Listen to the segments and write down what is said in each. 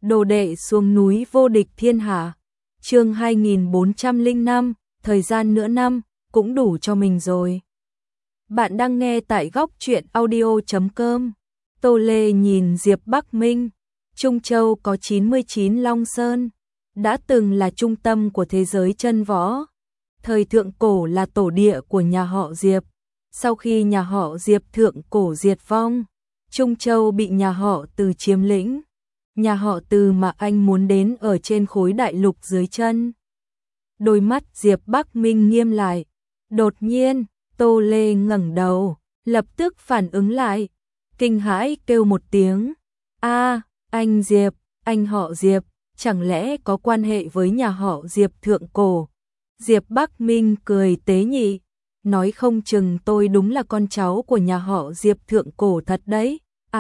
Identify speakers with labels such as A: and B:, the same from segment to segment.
A: Đồ đệ xuống núi vô địch thiên hạ. Chương 2405, thời gian nửa năm cũng đủ cho mình rồi. Bạn đang nghe tại góc truyện audio.com. Tô Lê nhìn Diệp Bắc Minh. Trung Châu có 99 Long Sơn, đã từng là trung tâm của thế giới chân võ. Thời thượng cổ là tổ địa của nhà họ Diệp. Sau khi nhà họ Diệp thượng cổ diệt vong, Trung Châu bị nhà họ Từ chiếm lĩnh. Nhà họ Từ mà anh muốn đến ở trên khối đại lục dưới chân. Đôi mắt Diệp Bắc Minh nghiêm lại. Đột nhiên, Tô Lê ngẩng đầu, lập tức phản ứng lại, kinh hãi kêu một tiếng. Anh Diệp, anh họ Diệp, chẳng lẽ có quan hệ với nhà họ Diệp thượng cổ? Diệp Bắc Minh cười tế nhị, nói không chừng tôi đúng là con cháu của nhà họ Diệp thượng cổ thật đấy.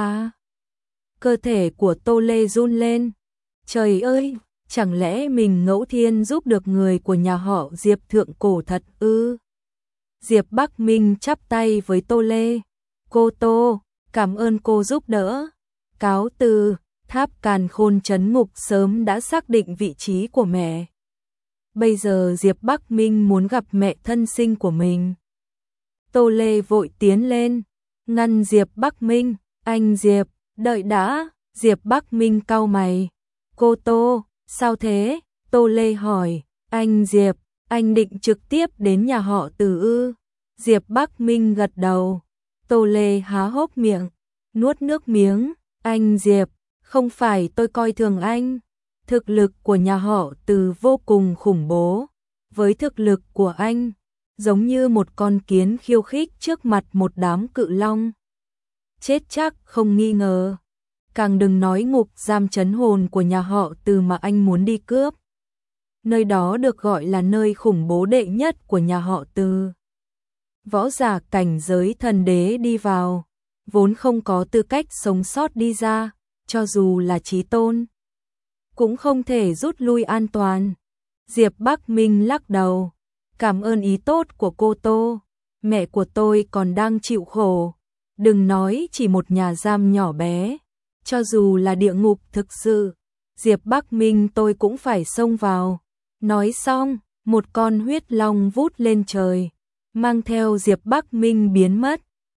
A: Cơ thể của Tô Lê run lên. Trời ơi, chẳng lẽ mình ngẫu thiên giúp được người của nhà họ Diệp thượng cổ thật ư? Diệp Bắc Minh chắp tay với Tô Lê. Cô Tô, cảm ơn cô giúp đỡ. Cáo từ, Tháp Càn Khôn trấn ngục sớm đã xác định vị trí của mẹ. Bây giờ Diệp Bắc Minh muốn gặp mẹ thân sinh của mình. Tô Lê vội tiến lên, ngăn Diệp Bắc Minh. Anh Diệp, đợi đã. Diệp Bắc Minh cau mày. Cô Tô, sao thế? Tô Lê hỏi. Anh Diệp, anh định trực tiếp đến nhà họ Từ ư? Diệp Bắc Minh gật đầu. Tô Lê há hốc miệng, nuốt nước miếng. Anh Diệp, không phải tôi coi thường anh. Thực lực của nhà họ Từ vô cùng khủng bố. Với thực lực của anh, giống như một con kiến khiêu khích trước mặt một đám cự long. Chết chắc không nghi ngờ. Càng đừng nói ngục giam trấn hồn của nhà họ Từ mà anh muốn đi cướp. Nơi đó được gọi là nơi khủng bố đệ nhất của nhà họ Từ. Võ giả cảnh giới thần đế đi vào, vốn không có tư cách sống sót đi ra, cho dù là chí tôn, cũng không thể rút lui an toàn. Diệp Bắc Minh lắc đầu. Cảm ơn ý tốt của cô Tô. Mẹ của tôi còn đang chịu khổ. Đừng nói chỉ một nhà giam nhỏ bé. Cho dù là địa ngục thực sự, Diệp Bắc Minh tôi cũng phải xông vào. Nói xong, một con huyết long vút lên trời, mang theo Diệp Bắc Minh biến mất.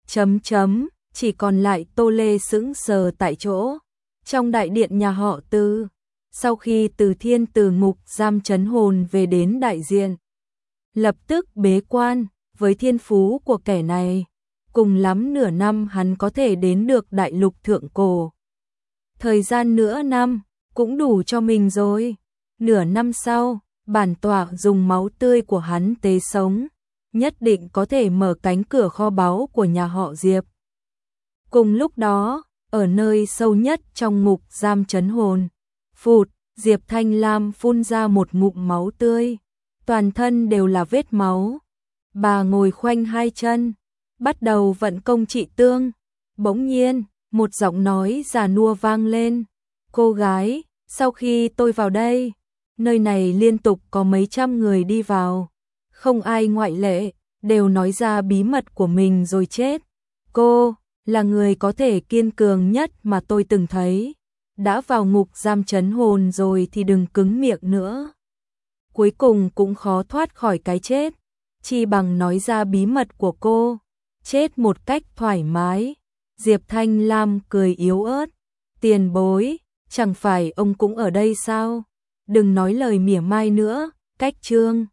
A: Chỉ còn lại Tô Lê sững sờ tại chỗ. Trong đại điện nhà họ Từ, sau khi Từ Thiên từ ngục giam trấn hồn về đến đại diện, lập tức bế quan. Với thiên phú của kẻ này, cùng lắm nửa năm hắn có thể đến được đại lục thượng cổ. Thời gian nửa năm cũng đủ cho mình rồi. Nửa năm sau, bản tọa dùng máu tươi của hắn tế sống, nhất định có thể mở cánh cửa kho báu của nhà họ Diệp. Cùng lúc đó, ở nơi sâu nhất trong ngục giam trấn hồn, phụt, Diệp Thanh Lam phun ra một ngụm máu tươi, toàn thân đều là vết máu. Bà ngồi khoanh hai chân, bắt đầu vận công trị thương. Bỗng nhiên, một giọng nói già nua vang lên. Cô gái, sau khi tôi vào đây, nơi này liên tục có mấy trăm người đi vào, không ai ngoại lệ, đều nói ra bí mật của mình rồi chết. Cô là người có thể kiên cường nhất mà tôi từng thấy. Đã vào ngục giam trấn hồn rồi thì đừng cứng miệng nữa. Cuối cùng cũng khó thoát khỏi cái chết, chi bằng nói ra bí mật của cô, chết một cách thoải mái. Diệp Thanh Lam cười yếu ớt. Tiền bối, chẳng phải ông cũng ở đây sao? Đừng nói lời mỉa mai nữa. Cách chương